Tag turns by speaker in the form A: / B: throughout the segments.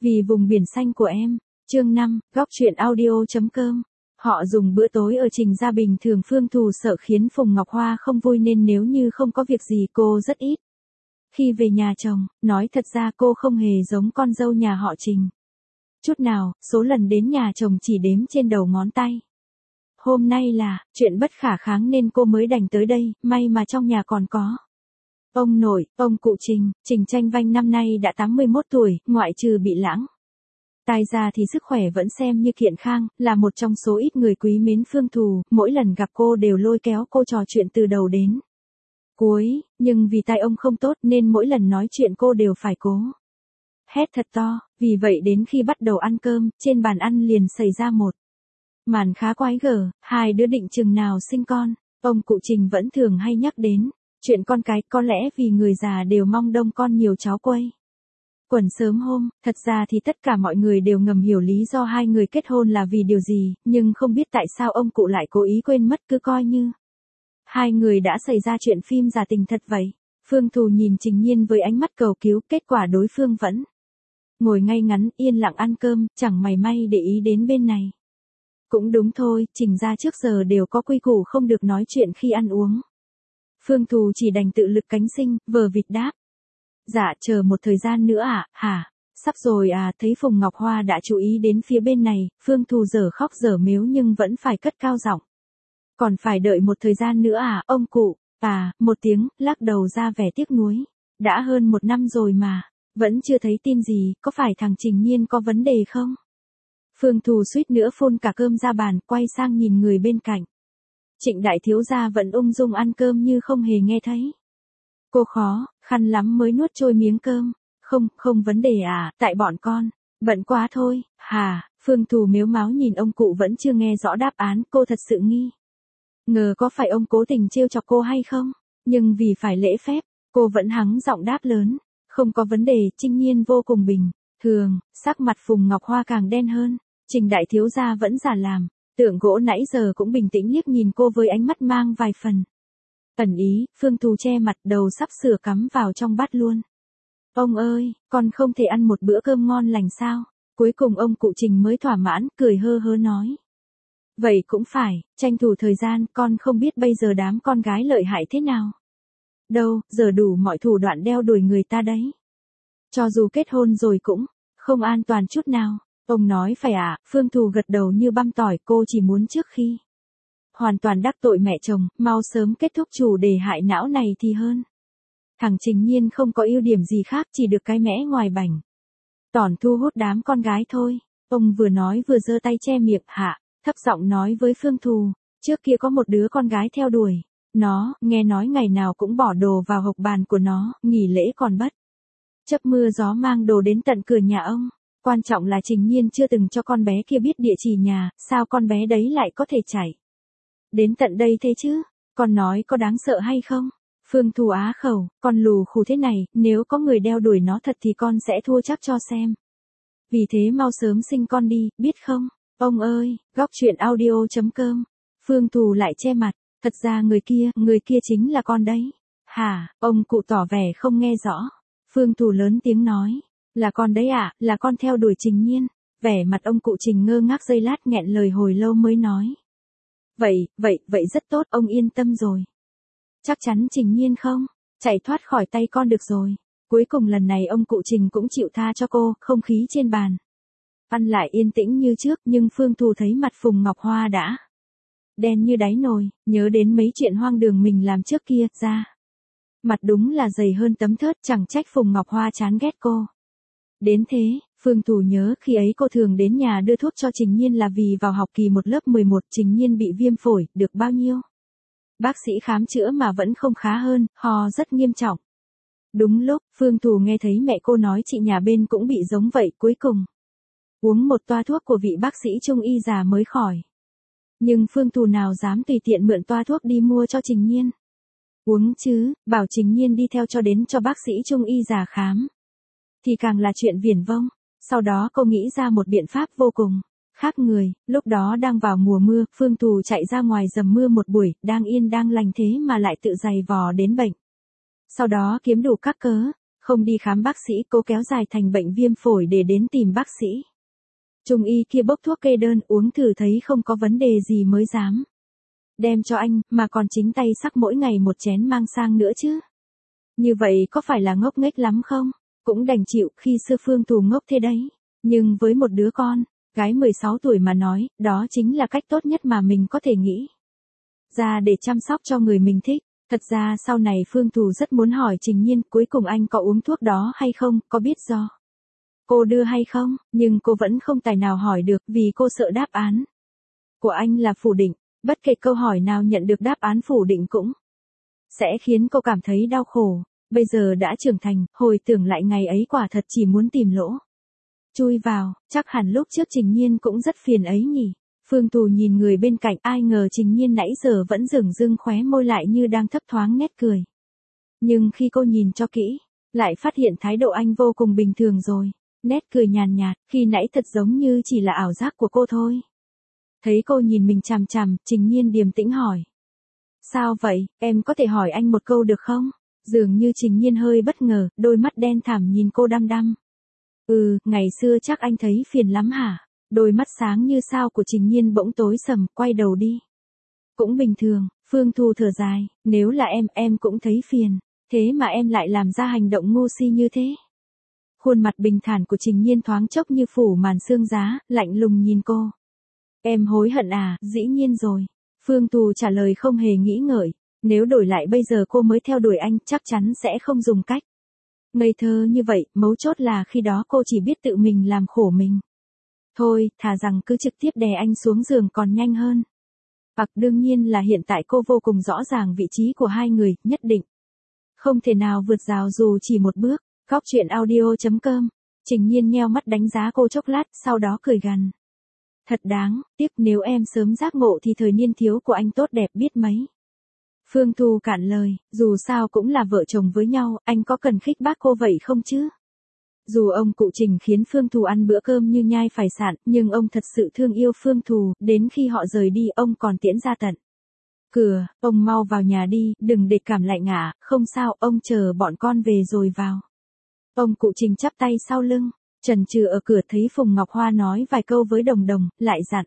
A: Vì vùng biển xanh của em. Chương 5, góc truyện audio.com. Họ dùng bữa tối ở Trình Gia bình thường. Phương Thù sợ khiến Phùng Ngọc Hoa không vui nên nếu như không có việc gì cô rất ít khi về nhà chồng. Nói thật ra cô không hề giống con dâu nhà họ Trình chút nào, số lần đến nhà chồng chỉ đếm trên đầu ngón tay. Hôm nay là chuyện bất khả kháng nên cô mới đành tới đây, may mà trong nhà còn có ông nội, ông cụ Trình. Trình Tranh Vanh năm nay đã 81 tuổi, ngoại trừ bị lãng tai ra thì sức khỏe vẫn xem như kiện khang, là một trong số ít người quý mến Phương Thù, mỗi lần gặp cô đều lôi kéo cô trò chuyện từ đầu đến cuối, nhưng vì tai ông không tốt nên mỗi lần nói chuyện cô đều phải cố hét thật to, vì vậy đến khi bắt đầu ăn cơm, trên bàn ăn liền xảy ra một màn khá quái gở, hai đứa định chừng nào sinh con, ông cụ Trình vẫn thường hay nhắc đến chuyện con cái, có lẽ vì người già đều mong đông con nhiều cháu quây quần sớm hôm. Thật ra thì tất cả mọi người đều ngầm hiểu lý do hai người kết hôn là vì điều gì, nhưng không biết tại sao ông cụ lại cố ý quên mất, cứ coi như hai người đã xảy ra chuyện phim giả tình thật vậy. Phương Thù nhìn Trình Nhiên với ánh mắt cầu cứu, kết quả đối phương vẫn ngồi ngay ngắn, yên lặng ăn cơm, chẳng mảy may để ý đến bên này. Cũng đúng thôi, Trình gia trước giờ đều có quy củ không được nói chuyện khi ăn uống. Phương Thù chỉ đành tự lực cánh sinh, vờ vịt đáp. Dạ, chờ một thời gian nữa à, hả? Sắp rồi à, thấy Phùng Ngọc Hoa đã chú ý đến phía bên này, Phương Thù dở khóc dở mếu nhưng vẫn phải cất cao giọng. Còn phải đợi một thời gian nữa à, ông cụ? À, một tiếng, lắc đầu ra vẻ tiếc nuối. Đã hơn 1 năm rồi mà, vẫn chưa thấy tin gì, có phải thằng Trình Nhiên có vấn đề không? Phương Thù suýt nữa phun cả cơm ra bàn, quay sang nhìn người bên cạnh. Trịnh đại thiếu gia vẫn ung dung ăn cơm như không hề nghe thấy. Cô khó khăn lắm mới nuốt trôi miếng cơm. Không vấn đề à, tại bọn con bận quá thôi. Hà, Phương Thù mếu máo nhìn ông cụ vẫn chưa nghe rõ đáp án, cô thật sự nghi ngờ có phải ông cố tình trêu chọc cô hay không, nhưng vì phải lễ phép, cô vẫn hắng giọng đáp lớn. Không có vấn đề. Trình Nhiên vô cùng bình thường, sắc mặt Phùng Ngọc Hoa càng đen hơn. Trình đại thiếu gia vẫn giả làm tượng gỗ nãy giờ cũng bình tĩnh liếc nhìn cô với ánh mắt mang vài phần ẩn ý. Phương Thù che mặt, đầu sắp sửa cắm vào trong bát luôn. Ông ơi, con không thể ăn một bữa cơm ngon lành sao? Cuối cùng ông cụ Trình mới thỏa mãn, cười hơ hớ nói. Vậy cũng phải, tranh thủ thời gian, con không biết bây giờ đám con gái lợi hại thế nào. Đâu, giờ đủ mọi thủ đoạn đeo đuổi người ta đấy. Cho dù kết hôn rồi cũng không an toàn chút nào. Ông nói phải à, Phương Thù gật đầu như băm tỏi, cô chỉ muốn trước khi hoàn toàn đắc tội mẹ chồng, mau sớm kết thúc chủ đề hại não này thì hơn. Thằng Trình Nhiên không có ưu điểm gì khác, chỉ được cái mẽ ngoài bảnh tỏn thu hút đám con gái thôi. Ông vừa nói vừa giơ tay che miệng, hạ thấp giọng nói với Phương Thù, trước kia có một đứa con gái theo đuổi nó, nghe nói ngày nào cũng bỏ đồ vào hộc bàn của nó, nghỉ lễ còn bất chấp mưa gió mang đồ đến tận cửa nhà ông. Quan trọng là Trình Nhiên chưa từng cho con bé kia biết địa chỉ nhà, sao con bé đấy lại có thể chạy đến tận đây thế chứ? Con nói có đáng sợ hay không? Phương Thù á khẩu, con lù khù thế này, nếu có người đeo đuổi nó thật thì con sẽ thua chắc cho xem. Vì thế mau sớm sinh con đi, biết không? Ông ơi, góc truyện audio.com. Phương Thù lại che mặt, thật ra người kia chính là con đấy. Hả? Ông cụ tỏ vẻ không nghe rõ. Phương Thù lớn tiếng nói, là con đấy à, là con theo đuổi Trình Nhiên. Vẻ mặt ông cụ Trình ngơ ngác giây lát, nghẹn lời hồi lâu mới nói. Vậy rất tốt, ông yên tâm rồi. Chắc chắn Trình Nhiên không chạy thoát khỏi tay con được rồi. Cuối cùng lần này ông cụ Trình cũng chịu tha cho cô. Không khí trên bàn ăn lại yên tĩnh như trước, nhưng Phương Thù thấy mặt Phùng Ngọc Hoa đã đen như đáy nồi, nhớ đến mấy chuyện hoang đường mình làm trước kia, ra mặt đúng là dày hơn tấm thớt, chẳng trách Phùng Ngọc Hoa chán ghét cô đến thế. Phương Thù nhớ khi ấy cô thường đến nhà đưa thuốc cho Trình Nhiên là vì vào học kỳ 1 lớp 11 Trình Nhiên bị viêm phổi, được bao nhiêu bác sĩ khám chữa mà vẫn không khá hơn, ho rất nghiêm trọng. Đúng lúc, Phương Thù nghe thấy mẹ cô nói chị nhà bên cũng bị giống vậy, cuối cùng uống một toa thuốc của vị bác sĩ trung y già mới khỏi. Nhưng Phương Thù nào dám tùy tiện mượn toa thuốc đi mua cho Trình Nhiên uống chứ, bảo Trình Nhiên đi theo cho đến cho bác sĩ trung y già khám thì càng là chuyện viển vông. Sau đó cô nghĩ ra một biện pháp vô cùng khác người. Lúc đó đang vào mùa mưa, Phương Thù chạy ra ngoài dầm mưa một buổi, đang yên đang lành thế mà lại tự giày vò đến bệnh. Sau đó kiếm đủ các cớ, Không đi khám bác sĩ, cô kéo dài thành bệnh viêm phổi để đến tìm bác sĩ. Trung y kia bốc thuốc kê đơn uống thử thấy không có vấn đề gì mới dám đem cho anh, mà còn chính tay sắc mỗi ngày một chén mang sang nữa chứ. Như vậy có phải là ngốc nghếch lắm không? Cũng đành chịu, khi xưa Phương Thù ngốc thế đấy. Nhưng với một đứa con gái 16 tuổi mà nói, đó chính là cách tốt nhất mà mình có thể nghĩ ra để chăm sóc cho người mình thích. Thật ra sau này Phương Thù rất muốn hỏi Trình Nhiên cuối cùng anh có uống thuốc đó hay không, có biết do cô đưa hay không, nhưng cô vẫn không tài nào hỏi được vì cô sợ đáp án của anh là phủ định. Bất kể câu hỏi nào nhận được đáp án phủ định cũng sẽ khiến cô cảm thấy đau khổ. Bây giờ đã trưởng thành, hồi tưởng lại ngày ấy quả thật chỉ muốn tìm lỗ chui vào, chắc hẳn lúc trước Trình Nhiên cũng rất phiền ấy nhỉ. Phương Thù nhìn người bên cạnh, ai ngờ Trình Nhiên nãy giờ vẫn dửng dưng khóe môi lại như đang thấp thoáng nét cười. Nhưng khi cô nhìn cho kỹ, lại phát hiện thái độ anh vô cùng bình thường rồi. Nét cười nhàn nhạt, khi nãy thật giống như chỉ là ảo giác của cô thôi. Thấy cô nhìn mình chằm chằm, Trình Nhiên điềm tĩnh hỏi. Sao vậy, em có thể hỏi anh một câu được không? Dường như Trình Nhiên hơi bất ngờ, đôi mắt đen thẳm nhìn cô đăm đăm. Ngày xưa chắc anh thấy phiền lắm hả? Đôi mắt sáng như sao của Trình Nhiên bỗng tối sầm, quay đầu đi. Cũng bình thường, Phương Thù thở dài, nếu là em cũng thấy phiền. Thế mà em lại làm ra hành động ngu si như thế. Khuôn mặt bình thản của Trình Nhiên thoáng chốc như phủ màn sương giá, lạnh lùng nhìn cô. Em hối hận à? Dĩ nhiên rồi. Phương Thù trả lời không hề nghĩ ngợi. Nếu đổi lại bây giờ cô mới theo đuổi anh, chắc chắn sẽ không dùng cách ngây thơ như vậy, mấu chốt là khi đó cô chỉ biết tự mình làm khổ mình. Thôi, thà rằng cứ trực tiếp đè anh xuống giường còn nhanh hơn. Đương nhiên là hiện tại cô vô cùng rõ ràng vị trí của hai người, nhất định không thể nào vượt rào dù chỉ một bước. Góc truyện audio.com. Trình Nhiên nheo mắt đánh giá cô chốc lát, sau đó cười gằn. Thật đáng tiếc, nếu em sớm giác ngộ thì thời niên thiếu của anh tốt đẹp biết mấy. Phương Thù cạn lời, dù sao cũng là vợ chồng với nhau, anh có cần khích bác cô vậy không chứ? Dù ông cụ Trình khiến Phương Thù ăn bữa cơm như nhai phải sạn, nhưng ông thật sự thương yêu Phương Thù, đến khi họ rời đi ông còn tiễn ra tận cửa, ông mau vào nhà đi, đừng để cảm lạnh ạ, không sao, ông chờ bọn con về rồi vào. Ông cụ Trình chắp tay sau lưng, chần chừ ở cửa thấy Phùng Ngọc Hoa nói vài câu với Đồng Đồng, lại dặn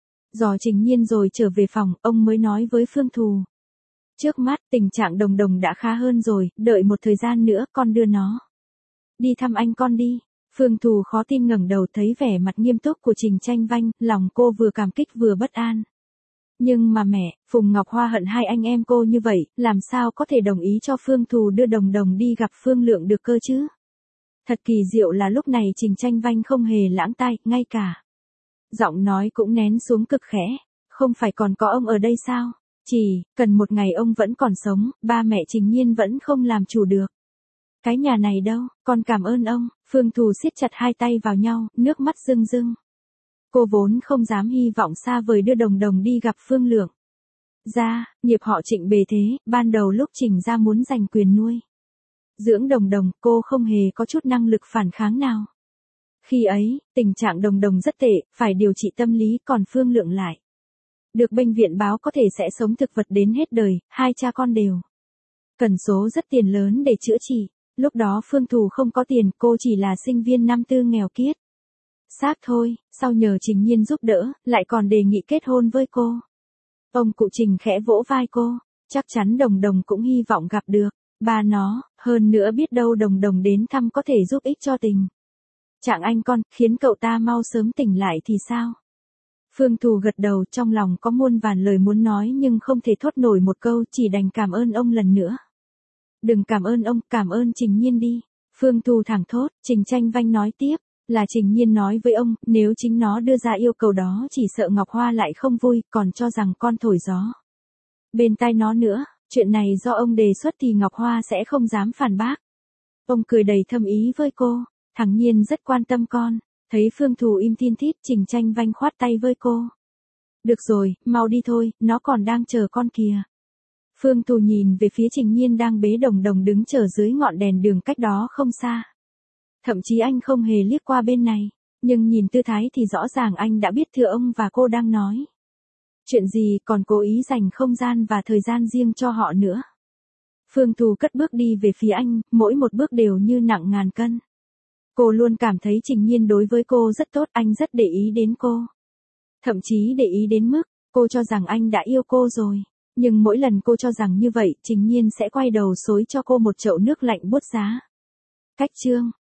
A: dò Trình Nhiên rồi trở về phòng, ông mới nói với Phương Thù. Trước mắt, tình trạng Đồng Đồng đã khá hơn rồi, đợi một thời gian nữa con đưa nó đi thăm anh con đi. Phương Thù khó tin ngẩng đầu thấy vẻ mặt nghiêm túc của Trình Tranh Vanh, lòng cô vừa cảm kích vừa bất an. Nhưng mà mẹ, Phùng Ngọc Hoa hận hai anh em cô như vậy, làm sao có thể đồng ý cho Phương Thù đưa Đồng Đồng đi gặp Phương Lượng được cơ chứ? Thật kỳ diệu là lúc này Trình Tranh Vanh không hề lãng tai, ngay cả giọng nói cũng nén xuống cực khẽ. Không phải còn có ông ở đây sao? Chỉ cần một ngày ông vẫn còn sống, ba mẹ Trình Nhiên vẫn không làm chủ được cái nhà này đâu. Con cảm ơn ông. Phương Thù siết chặt hai tay vào nhau, nước mắt rưng rưng. Cô vốn không dám hy vọng xa vời đưa Đồng Đồng đi gặp Phương Lượng. Nghiệp họ Trịnh bề thế, ban đầu lúc Trình gia muốn giành quyền nuôi dưỡng Đồng Đồng, cô không hề có chút năng lực phản kháng nào. Khi ấy, tình trạng Đồng Đồng rất tệ, phải điều trị tâm lý, còn Phương Lượng lại được bệnh viện báo có thể sẽ sống thực vật đến hết đời, hai cha con đều cần số rất tiền lớn để chữa trị. Lúc đó Phương Thù không có tiền, cô chỉ là sinh viên năm tư nghèo kiết xác thôi, sau nhờ Trình Nhiên giúp đỡ, lại còn đề nghị kết hôn với cô. Ông cụ Trình khẽ vỗ vai cô, chắc chắn Đồng Đồng cũng hy vọng gặp được ba nó, hơn nữa biết đâu Đồng Đồng đến thăm có thể giúp ích cho tình trạng anh con, khiến cậu ta mau sớm tỉnh lại thì sao? Phương Thù gật đầu, trong lòng có muôn vàn lời muốn nói nhưng không thể thốt nổi một câu, chỉ đành cảm ơn ông lần nữa. Đừng cảm ơn ông, cảm ơn Trình Nhiên đi. Phương Thù thẳng thốt. Trình Tranh Vanh nói tiếp, là Trình Nhiên nói với ông, nếu chính nó đưa ra yêu cầu đó chỉ sợ Ngọc Hoa lại không vui, còn cho rằng con thổi gió bên tai nó nữa. Chuyện này do ông đề xuất thì Ngọc Hoa sẽ không dám phản bác. Ông cười đầy thâm ý với cô, thằng Nhiên rất quan tâm con. Thấy Phương Thù im tin thít, Trình Tranh Vanh khoát tay với cô. Được rồi, mau đi thôi, nó còn đang chờ con kìa. Phương Thù nhìn về phía Trình Nhiên đang bế Đồng Đồng đứng chờ dưới ngọn đèn đường cách đó không xa. Thậm chí anh không hề liếc qua bên này, nhưng nhìn tư thái thì rõ ràng anh đã biết thừa ông và cô đang nói chuyện gì, còn cố ý dành không gian và thời gian riêng cho họ nữa. Phương Thù cất bước đi về phía anh, mỗi một bước đều như nặng ngàn cân. Cô luôn cảm thấy Trình Nhiên đối với cô rất tốt, anh rất để ý đến cô. Thậm chí để ý đến mức, cô cho rằng anh đã yêu cô rồi. Nhưng mỗi lần cô cho rằng như vậy, Trình Nhiên sẽ quay đầu xối cho cô một chậu nước lạnh buốt giá. Cách chương